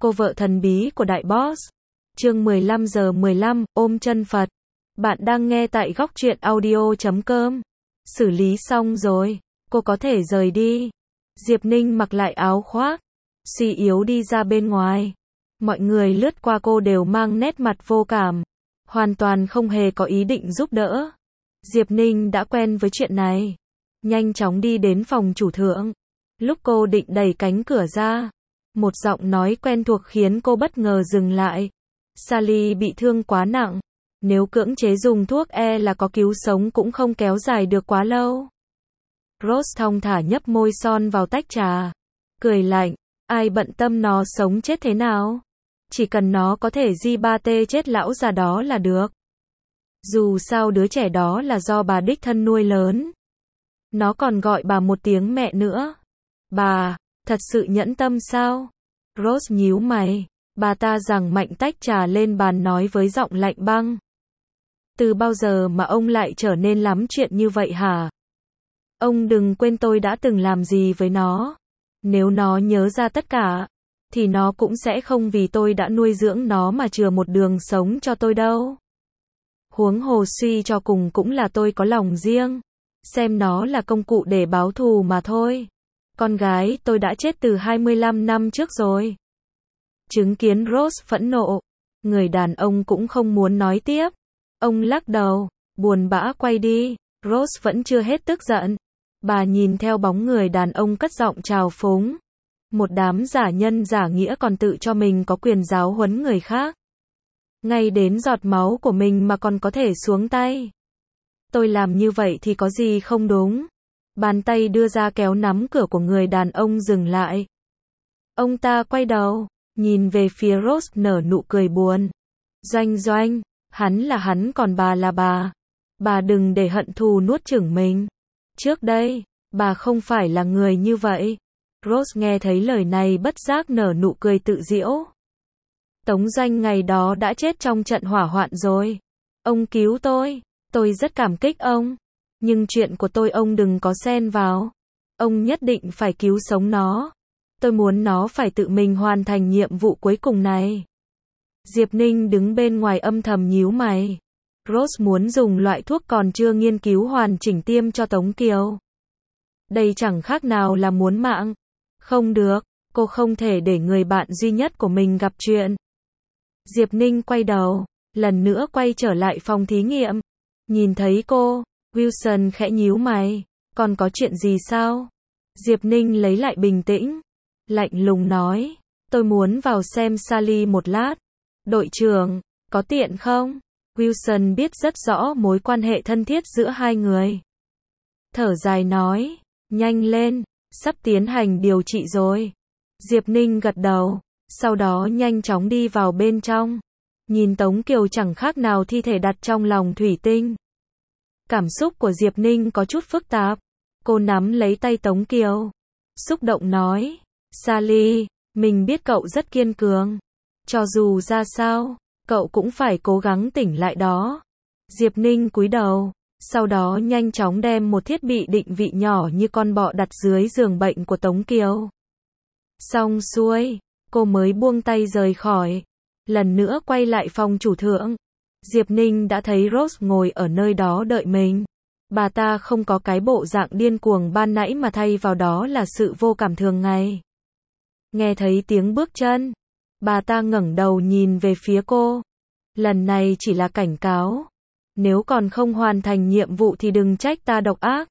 cô vợ thần bí của đại boss. Chương 15:15, ôm chân Phật. Bạn đang nghe tại góc truyện audio.com. Xử lý xong rồi, cô có thể rời đi. Diệp Ninh mặc lại áo khoác, suy yếu đi ra bên ngoài. Mọi người lướt qua cô đều mang nét mặt vô cảm, hoàn toàn không hề có ý định giúp đỡ. Diệp Ninh đã quen với chuyện này, nhanh chóng đi đến phòng chủ thượng. Lúc cô định đẩy cánh cửa ra, một giọng nói quen thuộc khiến cô bất ngờ dừng lại. Sally bị thương quá nặng, nếu cưỡng chế dùng thuốc là có cứu sống cũng không kéo dài được quá lâu. Rose thong thả nhấp môi son vào tách trà, cười lạnh, ai bận tâm nó sống chết thế nào, chỉ cần nó có thể di ba tê chết lão già đó là được. Dù sao đứa trẻ đó là do bà đích thân nuôi lớn. Nó còn gọi bà một tiếng mẹ nữa. Bà, thật sự nhẫn tâm sao? Rose nhíu mày, bà ta giằng mạnh tách trà lên bàn nói với giọng lạnh băng. Từ bao giờ mà ông lại trở nên lắm chuyện như vậy hả? Ông đừng quên tôi đã từng làm gì với nó. Nếu nó nhớ ra tất cả, thì nó cũng sẽ không vì tôi đã nuôi dưỡng nó mà chừa một đường sống cho tôi đâu. Huống hồ suy cho cùng cũng là tôi có lòng riêng, xem nó là công cụ để báo thù mà thôi. Con gái tôi đã chết từ 25 năm trước rồi. Chứng kiến Rose phẫn nộ, người đàn ông cũng không muốn nói tiếp. Ông lắc đầu, buồn bã quay đi. Rose vẫn chưa hết tức giận. Bà nhìn theo bóng người đàn ông cất giọng trào phúng. Một đám giả nhân giả nghĩa còn tự cho mình có quyền giáo huấn người khác. Ngay đến giọt máu của mình mà còn có thể xuống tay. Tôi làm như vậy thì có gì không đúng? Bàn tay đưa ra kéo nắm cửa của người đàn ông dừng lại. Ông ta quay đầu, nhìn về phía Rose nở nụ cười buồn. Doanh, hắn là hắn còn bà là bà. Bà đừng để hận thù nuốt chửng mình. Trước đây, bà không phải là người như vậy. Rose nghe thấy lời này bất giác nở nụ cười tự giễu. Tống Doanh ngày đó đã chết trong trận hỏa hoạn rồi. Ông cứu tôi rất cảm kích ông. Nhưng chuyện của tôi ông đừng có xen vào. Ông nhất định phải cứu sống nó. Tôi muốn nó phải tự mình hoàn thành nhiệm vụ cuối cùng này. Diệp Ninh đứng bên ngoài âm thầm nhíu mày. Rose muốn dùng loại thuốc còn chưa nghiên cứu hoàn chỉnh tiêm cho Tống Kiều. Đây chẳng khác nào là muốn mạng. Không được, cô không thể để người bạn duy nhất của mình gặp chuyện. Diệp Ninh quay đầu, lần nữa quay trở lại phòng thí nghiệm. Nhìn thấy cô, Wilson khẽ nhíu mày. Còn có chuyện gì sao? Diệp Ninh lấy lại bình tĩnh, lạnh lùng nói. Tôi muốn vào xem Sally một lát. Đội trưởng, có tiện không? Wilson biết rất rõ mối quan hệ thân thiết giữa hai người. Thở dài nói, nhanh lên, sắp tiến hành điều trị rồi. Diệp Ninh gật đầu, sau đó nhanh chóng đi vào bên trong. Nhìn Tống Kiều chẳng khác nào thi thể đặt trong lòng thủy tinh. Cảm xúc của Diệp Ninh có chút phức tạp. Cô nắm lấy tay Tống Kiều, xúc động nói, Sally, mình biết cậu rất kiên cường. Cho dù ra sao, cậu cũng phải cố gắng tỉnh lại đó. Diệp Ninh cúi đầu, sau đó nhanh chóng đem một thiết bị định vị nhỏ như con bọ đặt dưới giường bệnh của Tống Kiều. Xong xuôi, cô mới buông tay rời khỏi. Lần nữa quay lại phòng chủ thượng. Diệp Ninh đã thấy Rose ngồi ở nơi đó đợi mình. Bà ta không có cái bộ dạng điên cuồng ban nãy mà thay vào đó là sự vô cảm thường ngày. Nghe thấy tiếng bước chân, bà ta ngẩng đầu nhìn về phía cô. Lần này chỉ là cảnh cáo. Nếu còn không hoàn thành nhiệm vụ thì đừng trách ta độc ác.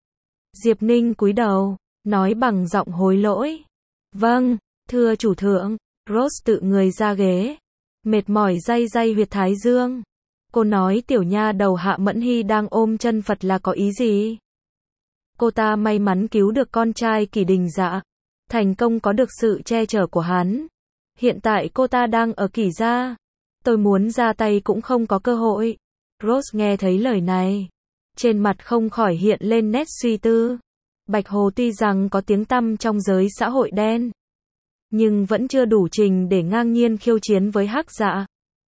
Diệp Ninh cúi đầu, nói bằng giọng hối lỗi. Vâng, thưa chủ thượng. Rose tự người ra ghế, mệt mỏi day huyệt thái dương. Cô nói tiểu nha đầu Hạ Mẫn Hy đang ôm chân Phật là có ý gì? Cô ta may mắn cứu được con trai Kỷ Đình Dạ, thành công có được sự che chở của hắn. Hiện tại cô ta đang ở Kỷ gia. Tôi muốn ra tay cũng không có cơ hội. Rose nghe thấy lời này, trên mặt không khỏi hiện lên nét suy tư. Bạch Hồ tuy rằng có tiếng tăm trong giới xã hội đen, nhưng vẫn chưa đủ trình để ngang nhiên khiêu chiến với Hắc Dạ.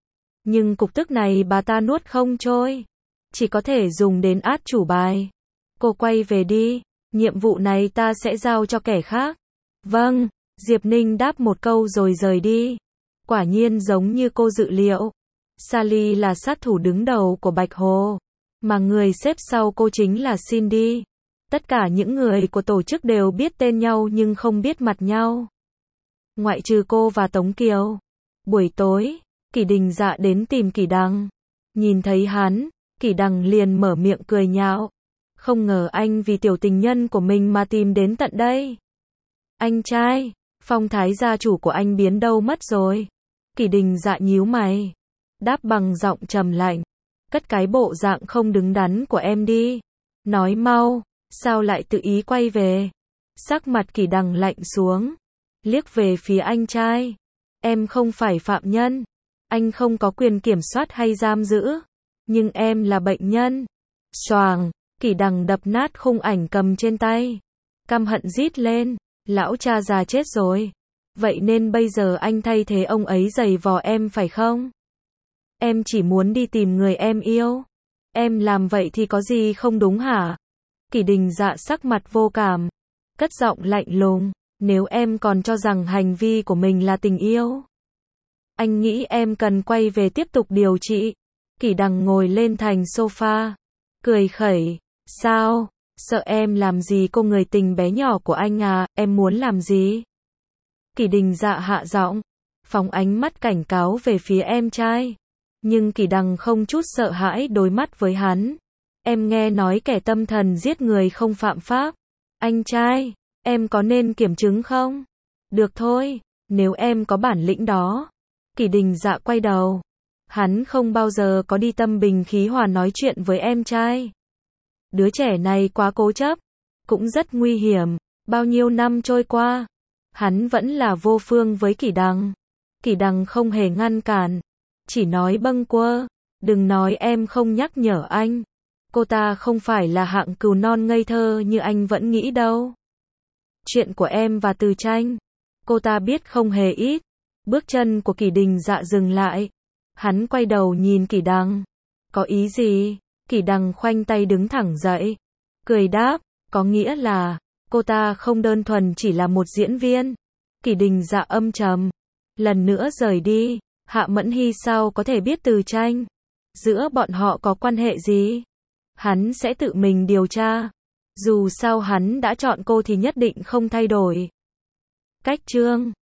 Nhưng cục tức này bà ta nuốt không trôi, chỉ có thể dùng đến át chủ bài. Cô quay về đi, nhiệm vụ này ta sẽ giao cho kẻ khác. Vâng, Diệp Ninh đáp một câu rồi rời đi. Quả nhiên giống như cô dự liệu. Sally là sát thủ đứng đầu của Bạch Hồ. Mà người xếp sau cô chính là Cindy. Tất cả những người của tổ chức đều biết tên nhau nhưng không biết mặt nhau. Ngoại trừ cô và Tống Kiều. Buổi tối, Kỷ Đình Dạ đến tìm Kỷ Đằng. Nhìn thấy hắn, Kỷ Đằng liền mở miệng cười nhạo. Không ngờ anh vì tiểu tình nhân của mình mà tìm đến tận đây. Anh trai, phong thái gia chủ của anh biến đâu mất rồi? Kỷ Đình Dạ nhíu mày. Đáp bằng giọng trầm lạnh. Cất cái bộ dạng không đứng đắn của em đi. Nói mau, sao lại tự ý quay về? Sắc mặt Kỷ Đằng lạnh xuống. Liếc về phía anh trai. Em không phải phạm nhân. Anh không có quyền kiểm soát hay giam giữ. Nhưng em là bệnh nhân. Xoàng, Kỷ Đằng đập nát khung ảnh cầm trên tay. Căm hận rít lên. Lão cha già chết rồi. Vậy nên bây giờ anh thay thế ông ấy giày vò em phải không? Em chỉ muốn đi tìm người em yêu. Em làm vậy thì có gì không đúng hả? Kỷ Đình Dạ sắc mặt vô cảm. Cất giọng lạnh lùng. Nếu em còn cho rằng hành vi của mình là tình yêu, anh nghĩ em cần quay về tiếp tục điều trị. Kỷ Đằng ngồi lên thành sofa. Cười khẩy. Sao? Sợ em làm gì cô người tình bé nhỏ của anh à? Em muốn làm gì? Kỷ Đình Dạ hạ giọng. Phóng ánh mắt cảnh cáo về phía em trai. Nhưng Kỷ Đằng không chút sợ hãi đối mắt với hắn. Em nghe nói kẻ tâm thần giết người không phạm pháp. Anh trai, em có nên kiểm chứng không? Được thôi, nếu em có bản lĩnh đó. Kỷ Đình Dạ quay đầu. Hắn không bao giờ có đi tâm bình khí hòa nói chuyện với em trai. Đứa trẻ này quá cố chấp, cũng rất nguy hiểm. Bao nhiêu năm trôi qua, hắn vẫn là vô phương với Kỷ Đằng. Kỷ Đằng không hề ngăn cản, chỉ nói bâng quơ. Đừng nói em không nhắc nhở anh. Cô ta không phải là hạng cừu non ngây thơ như anh vẫn nghĩ đâu. Chuyện của em và Từ Tranh, cô ta biết không hề ít. Bước chân của Kỷ Đình Dạ dừng lại. Hắn quay đầu nhìn Kỷ Đằng. Có ý gì? Kỷ Đằng khoanh tay đứng thẳng dậy. Cười đáp, có nghĩa là, cô ta không đơn thuần chỉ là một diễn viên. Kỷ Đình Dạ âm trầm. Lần nữa rời đi. Hạ Mẫn Hy sao có thể biết Từ Tranh? Giữa bọn họ có quan hệ gì? Hắn sẽ tự mình điều tra. Dù sao hắn đã chọn cô thì nhất định không thay đổi. Cách chương